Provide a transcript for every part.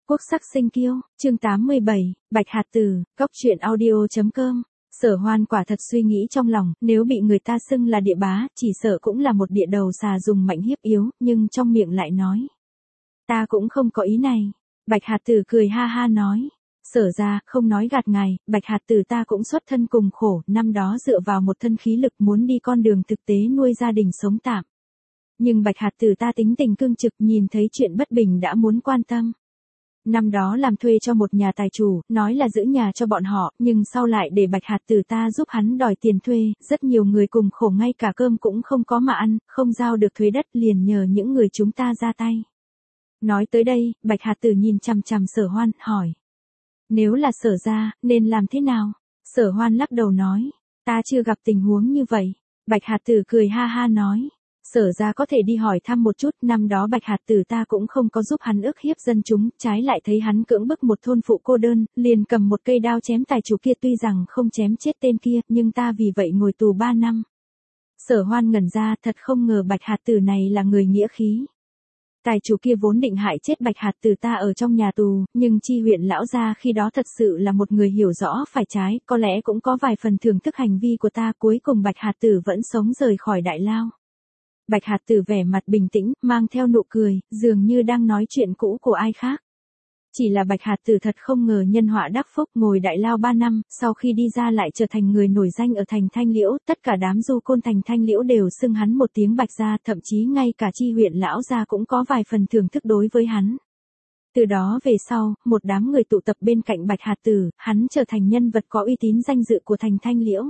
Quốc sắc sinh kiêu, chương 87, Bạch Hạt Tử, Góc truyện audio.com. Sở Hoan quả thật suy nghĩ trong lòng, nếu bị người ta xưng là địa bá, chỉ sợ cũng là một địa đầu xà dùng mạnh hiếp yếu, nhưng trong miệng lại nói. Ta cũng không có ý này. Bạch Hạt Tử cười ha ha nói. Sở ra, không nói gạt ngài, Bạch Hạt Tử ta cũng xuất thân cùng khổ, năm đó dựa vào một thân khí lực muốn đi con đường thực tế nuôi gia đình sống tạm. Nhưng Bạch Hạt Tử ta tính tình cương trực, nhìn thấy chuyện bất bình đã muốn quan tâm. Năm đó làm thuê cho một nhà tài chủ, nói là giữ nhà cho bọn họ, nhưng sau lại để Bạch Hạt Tử ta giúp hắn đòi tiền thuê, rất nhiều người cùng khổ ngay cả cơm cũng không có mà ăn, không giao được thuế đất liền nhờ những người chúng ta ra tay. Nói tới đây, Bạch Hạt Tử nhìn chằm chằm Sở Hoan, hỏi. Nếu là Sở ra, nên làm thế nào? Sở Hoan lắc đầu nói, ta chưa gặp tình huống như vậy. Bạch Hạt Tử cười ha ha nói. Sở ra có thể đi hỏi thăm một chút, năm đó Bạch Hạt Tử ta cũng không có giúp hắn ức hiếp dân chúng, trái lại thấy hắn cưỡng bức một thôn phụ cô đơn, liền cầm một cây đao chém tài chủ kia, tuy rằng không chém chết tên kia, nhưng ta vì vậy ngồi tù 3 năm. Sở Hoan ngẩn ra, thật không ngờ Bạch Hạt Tử này là người nghĩa khí. Tài chủ kia vốn định hại chết Bạch Hạt Tử ta ở trong nhà tù, nhưng Chi huyện lão gia khi đó thật sự là một người hiểu rõ phải trái, có lẽ cũng có vài phần thưởng thức hành vi của ta, cuối cùng Bạch Hạt Tử vẫn sống rời khỏi đại lao. Bạch Hạt Tử vẻ mặt bình tĩnh, mang theo nụ cười, dường như đang nói chuyện cũ của ai khác. Chỉ là Bạch Hạt Tử thật không ngờ nhân họa đắc phúc, ngồi đại lao 3 năm, sau khi đi ra lại trở thành người nổi danh ở thành Thanh Liễu, tất cả đám du côn thành Thanh Liễu đều xưng hắn một tiếng Bạch gia, thậm chí ngay cả Chi huyện lão gia cũng có vài phần thưởng thức đối với hắn. Từ đó về sau, một đám người tụ tập bên cạnh Bạch Hạt Tử, hắn trở thành nhân vật có uy tín danh dự của thành Thanh Liễu.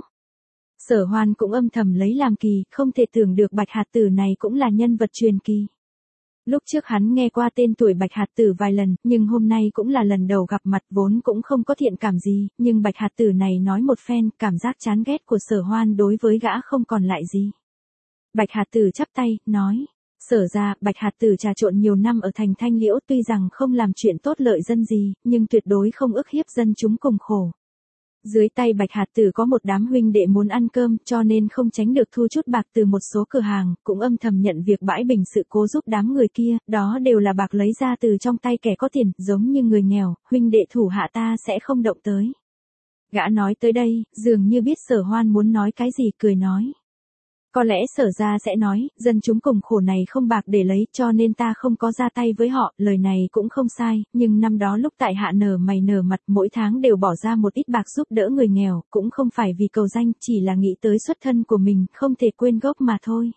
Sở Hoan cũng âm thầm lấy làm kỳ, không thể tưởng được Bạch Hạt Tử này cũng là nhân vật truyền kỳ. Lúc trước hắn nghe qua tên tuổi Bạch Hạt Tử vài lần, nhưng hôm nay cũng là lần đầu gặp mặt, vốn cũng không có thiện cảm gì, nhưng Bạch Hạt Tử này nói một phen, cảm giác chán ghét của Sở Hoan đối với gã không còn lại gì. Bạch Hạt Tử chắp tay, nói, Sở ra, Bạch Hạt Tử trà trộn nhiều năm ở thành Thanh Liễu, tuy rằng không làm chuyện tốt lợi dân gì, nhưng tuyệt đối không ức hiếp dân chúng cùng khổ. Dưới tay Bạch Hạt Tử có một đám huynh đệ muốn ăn cơm, cho nên không tránh được thu chút bạc từ một số cửa hàng, cũng âm thầm nhận việc bãi bình sự cố giúp đám người kia, đó đều là bạc lấy ra từ trong tay kẻ có tiền, giống như người nghèo, huynh đệ thủ hạ ta sẽ không động tới. Gã nói tới đây, dường như biết Sở Hoan muốn nói cái gì, cười nói. Có lẽ Sở ra sẽ nói, dân chúng cùng khổ này không bạc để lấy, cho nên ta không có ra tay với họ, lời này cũng không sai, nhưng năm đó lúc tại hạ nở mày nở mặt, mỗi tháng đều bỏ ra một ít bạc giúp đỡ người nghèo, cũng không phải vì cầu danh, chỉ là nghĩ tới xuất thân của mình, không thể quên gốc mà thôi.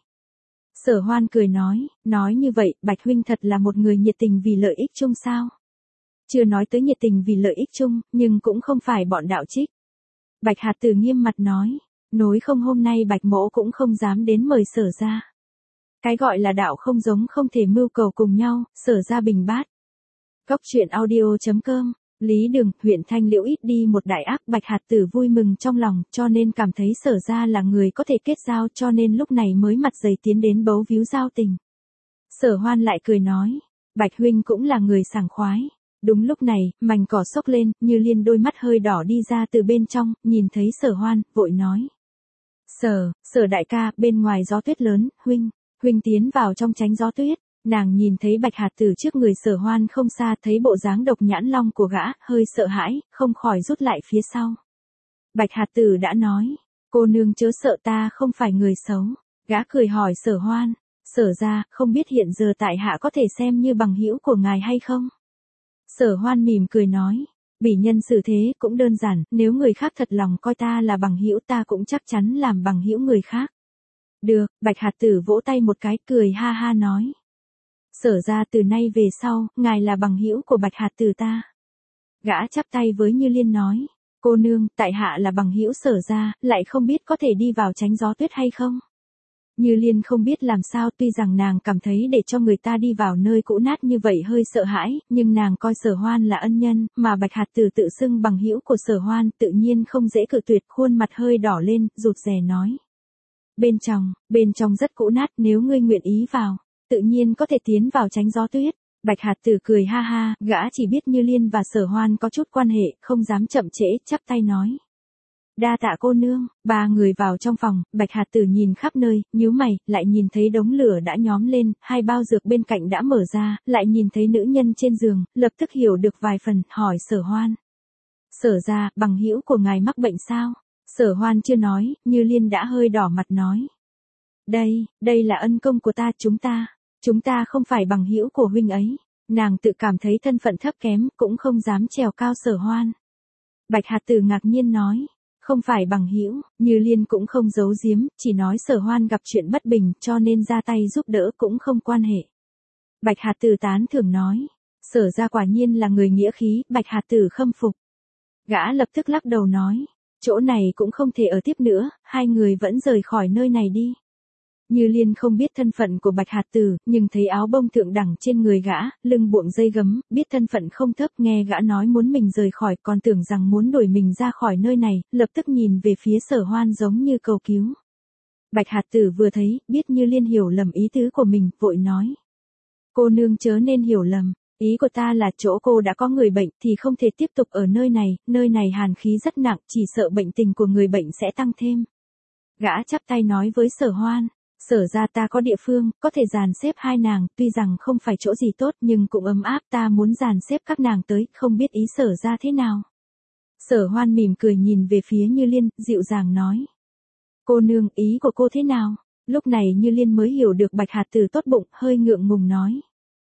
Sở Hoan cười nói như vậy, Bạch huynh thật là một người nhiệt tình vì lợi ích chung sao? Chưa nói tới nhiệt tình vì lợi ích chung, nhưng cũng không phải bọn đạo trích. Bạch Hạt Tử nghiêm mặt nói. Nối không hôm nay Bạch mỗ cũng không dám đến mời Sở ra. Cái gọi là đạo không giống không thể mưu cầu cùng nhau, Sở ra bình bát. Góc truyện audio.com. Lý Đường, huyện Thanh Liễu ít đi một đại ác, Bạch Hạt Tử vui mừng trong lòng, cho nên cảm thấy Sở ra là người có thể kết giao, cho nên lúc này mới mặt dày tiến đến bấu víu giao tình. Sở Hoan lại cười nói, Bạch huynh cũng là người sảng khoái. Đúng lúc này, mành cỏ xốc lên, Như Liên đôi mắt hơi đỏ đi ra từ bên trong, nhìn thấy Sở Hoan, vội nói. Sở đại ca, bên ngoài gió tuyết lớn, huynh tiến vào trong tránh gió tuyết. Nàng nhìn thấy Bạch Hạt Tử trước người Sở Hoan không xa, thấy bộ dáng độc nhãn long của gã, hơi sợ hãi, không khỏi rút lại phía sau. Bạch Hạt Tử đã nói, cô nương chớ sợ, ta không phải người xấu. Gã cười hỏi Sở Hoan, Sở ra, không biết hiện giờ tại hạ có thể xem như bằng hữu của ngài hay không? Sở Hoan mỉm cười nói. Bỉ nhân xử thế cũng đơn giản, nếu người khác thật lòng coi ta là bằng hữu, ta cũng chắc chắn làm bằng hữu người khác. Được, Bạch Hạt Tử vỗ tay một cái, cười ha ha nói. Sở ra, từ nay về sau, ngài là bằng hữu của Bạch Hạt Tử ta. Gã chắp tay với Như Liên nói, cô nương, tại hạ là bằng hữu Sở ra, lại không biết có thể đi vào tránh gió tuyết hay không? Như Liên không biết làm sao, tuy rằng nàng cảm thấy để cho người ta đi vào nơi cũ nát như vậy hơi sợ hãi, nhưng nàng coi Sở Hoan là ân nhân, mà Bạch Hạt Tử tự xưng bằng hữu của Sở Hoan, tự nhiên không dễ cự tuyệt, khuôn mặt hơi đỏ lên, rụt rè nói. Bên trong rất cũ nát, nếu ngươi nguyện ý vào, tự nhiên có thể tiến vào tránh gió tuyết. Bạch Hạt Tử cười ha ha, gã chỉ biết Như Liên và Sở Hoan có chút quan hệ, không dám chậm trễ, chắp tay nói. Đa tạ cô nương. Ba người vào trong phòng, Bạch Hạt Tử nhìn khắp nơi, nhíu mày, lại nhìn thấy đống lửa đã nhóm lên, hai bao dược bên cạnh đã mở ra, lại nhìn thấy nữ nhân trên giường, lập tức hiểu được vài phần, hỏi Sở Hoan. Sở ra, bằng hữu của ngài mắc bệnh sao? Sở Hoan chưa nói, Như Liên đã hơi đỏ mặt nói. Đây là ân công của ta, chúng ta không phải bằng hữu của huynh ấy. Nàng tự cảm thấy thân phận thấp kém, cũng không dám trèo cao Sở Hoan. Bạch Hạt Tử ngạc nhiên nói. Không phải bằng hữu, Như Liên cũng không giấu giếm, chỉ nói Sở Hoan gặp chuyện bất bình cho nên ra tay giúp đỡ cũng không quan hệ. Bạch Hạt Tử tán thưởng nói. Sở ra quả nhiên là người nghĩa khí, Bạch Hạt Tử khâm phục. Gã lập tức lắc đầu nói. Chỗ này cũng không thể ở tiếp nữa, hai người vẫn rời khỏi nơi này đi. Như Liên không biết thân phận của Bạch Hạt Tử, nhưng thấy áo bông thượng đẳng trên người gã, lưng buộng dây gấm, biết thân phận không thấp, nghe gã nói muốn mình rời khỏi, còn tưởng rằng muốn đuổi mình ra khỏi nơi này, lập tức nhìn về phía Sở Hoan giống như cầu cứu. Bạch Hạt Tử vừa thấy, biết Như Liên hiểu lầm ý tứ của mình, vội nói. Cô nương chớ nên hiểu lầm, ý của ta là chỗ cô đã có người bệnh thì không thể tiếp tục ở nơi này hàn khí rất nặng, chỉ sợ bệnh tình của người bệnh sẽ tăng thêm. Gã chắp tay nói với Sở Hoan. Sở ra ta có địa phương, có thể dàn xếp hai nàng, tuy rằng không phải chỗ gì tốt nhưng cũng ấm áp, ta muốn dàn xếp các nàng tới, không biết ý Sở ra thế nào. Sở Hoan mỉm cười nhìn về phía Như Liên, dịu dàng nói. Cô nương, ý của cô thế nào? Lúc này Như Liên mới hiểu được Bạch Hạt Tử tốt bụng, hơi ngượng ngùng nói.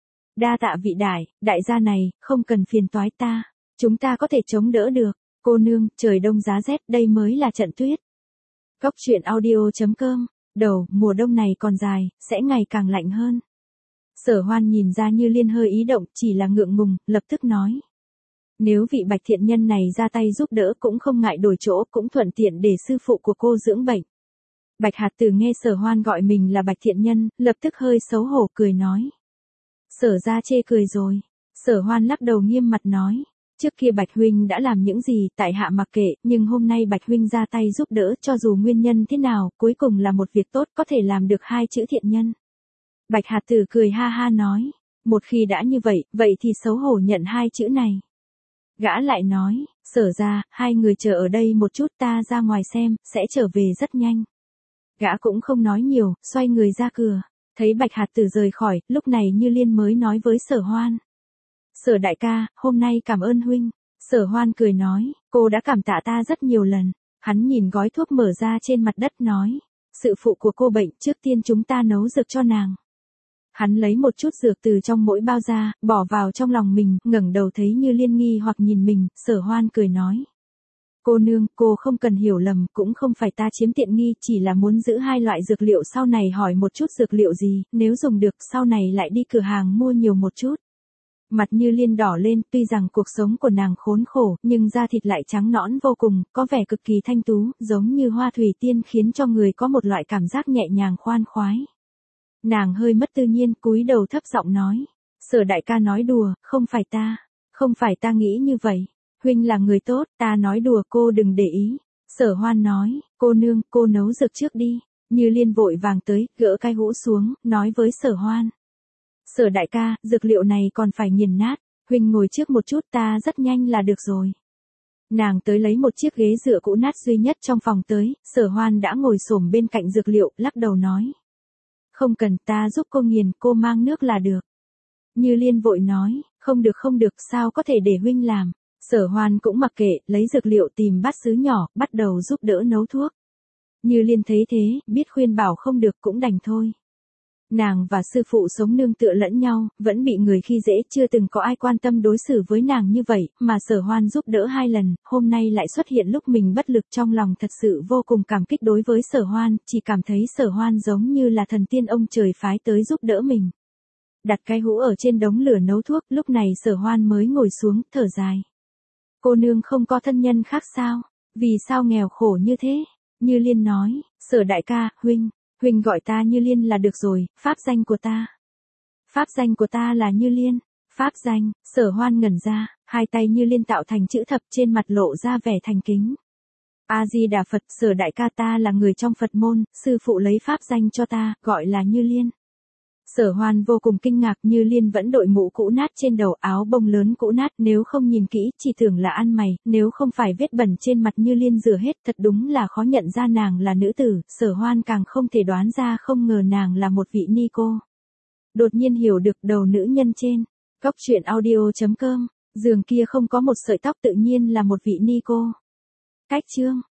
Đa tạ vị đại gia này, không cần phiền toái ta, chúng ta có thể chống đỡ được. Cô nương, trời đông giá rét, đây mới là trận tuyết. Góc truyện audio.com. Đầu, mùa đông này còn dài, sẽ ngày càng lạnh hơn. Sở Hoan nhìn ra Như Liên hơi ý động, chỉ là ngượng ngùng, lập tức nói. Nếu vị Bạch thiện nhân này ra tay giúp đỡ cũng không ngại đổi chỗ, cũng thuận tiện để sư phụ của cô dưỡng bệnh. Bạch Hạt Tử nghe Sở Hoan gọi mình là Bạch thiện nhân, lập tức hơi xấu hổ cười nói. Sở ra chê cười rồi. Sở Hoan lắc đầu nghiêm mặt nói. Trước kia Bạch huynh đã làm những gì, tại hạ mặc kệ, nhưng hôm nay Bạch huynh ra tay giúp đỡ, cho dù nguyên nhân thế nào, cuối cùng là một việc tốt, có thể làm được hai chữ thiện nhân. Bạch Hạt Tử cười ha ha nói, một khi đã như vậy thì xấu hổ nhận hai chữ này. Gã lại nói, Sở ra, hai người chờ ở đây một chút, ta ra ngoài xem, sẽ trở về rất nhanh. Gã cũng không nói nhiều, xoay người ra cửa, thấy Bạch Hạt Tử rời khỏi, lúc này Như Liên mới nói với Sở Hoan. Sở đại ca, hôm nay cảm ơn huynh. Sở Hoan cười nói, cô đã cảm tạ ta rất nhiều lần. Hắn nhìn gói thuốc mở ra trên mặt đất nói, sự phụ của cô bệnh, trước tiên chúng ta nấu dược cho nàng. Hắn lấy một chút dược từ trong mỗi bao ra, bỏ vào trong lòng mình, ngẩng đầu thấy Như Liên nghi hoặc nhìn mình, Sở Hoan cười nói. Cô nương, cô không cần hiểu lầm, cũng không phải ta chiếm tiện nghi, chỉ là muốn giữ hai loại dược liệu, sau này hỏi một chút dược liệu gì, nếu dùng được, sau này lại đi cửa hàng mua nhiều một chút. Mặt Như Liên đỏ lên, tuy rằng cuộc sống của nàng khốn khổ, nhưng da thịt lại trắng nõn vô cùng, có vẻ cực kỳ thanh tú, giống như hoa thủy tiên, khiến cho người có một loại cảm giác nhẹ nhàng khoan khoái. Nàng hơi mất tự nhiên, cúi đầu thấp giọng nói. Sở đại ca nói đùa, không phải ta nghĩ như vậy. Huynh là người tốt, ta nói đùa, cô đừng để ý. Sở Hoan nói, cô nương, cô nấu dược trước đi. Như Liên vội vàng tới, gỡ cái hũ xuống, nói với Sở Hoan. Sở đại ca, dược liệu này còn phải nghiền nát, huynh ngồi trước một chút, ta rất nhanh là được rồi. Nàng tới lấy một chiếc ghế dựa cũ nát duy nhất trong phòng tới, Sở Hoan đã ngồi xổm bên cạnh dược liệu, lắc đầu nói. Không cần, ta giúp cô nghiền, cô mang nước là được. Như Liên vội nói, không được, sao có thể để huynh làm. Sở Hoan cũng mặc kệ, lấy dược liệu tìm bát sứ nhỏ, bắt đầu giúp đỡ nấu thuốc. Như Liên thấy thế, biết khuyên bảo không được cũng đành thôi. Nàng và sư phụ sống nương tựa lẫn nhau, vẫn bị người khi dễ, chưa từng có ai quan tâm đối xử với nàng như vậy, mà Sở Hoan giúp đỡ 2 lần, hôm nay lại xuất hiện lúc mình bất lực, trong lòng thật sự vô cùng cảm kích đối với Sở Hoan, chỉ cảm thấy Sở Hoan giống như là thần tiên ông trời phái tới giúp đỡ mình. Đặt cái hũ ở trên đống lửa nấu thuốc, lúc này Sở Hoan mới ngồi xuống, thở dài. Cô nương không có thân nhân khác sao? Vì sao nghèo khổ như thế? Như Liên nói, Sở đại ca, huynh gọi ta Như Liên là được rồi, pháp danh của ta. Pháp danh của ta là Như Liên. Pháp danh, Sở Hoan ngẩn ra, hai tay Như Liên tạo thành chữ thập, trên mặt lộ ra vẻ thành kính. A-di-đà Phật, Sở đại ca, ta là người trong Phật môn, sư phụ lấy pháp danh cho ta, gọi là Như Liên. Sở Hoan vô cùng kinh ngạc, Như Liên vẫn đội mũ cũ nát trên đầu, áo bông lớn cũ nát, nếu không nhìn kỹ, chỉ tưởng là ăn mày, nếu không phải vết bẩn trên mặt Như Liên rửa hết, thật đúng là khó nhận ra nàng là nữ tử, Sở Hoan càng không thể đoán ra, không ngờ nàng là một vị ni cô. Đột nhiên hiểu được đầu nữ nhân trên. Góc truyện audio.com, giường kia không có một sợi tóc tự nhiên là một vị ni cô. Cách chương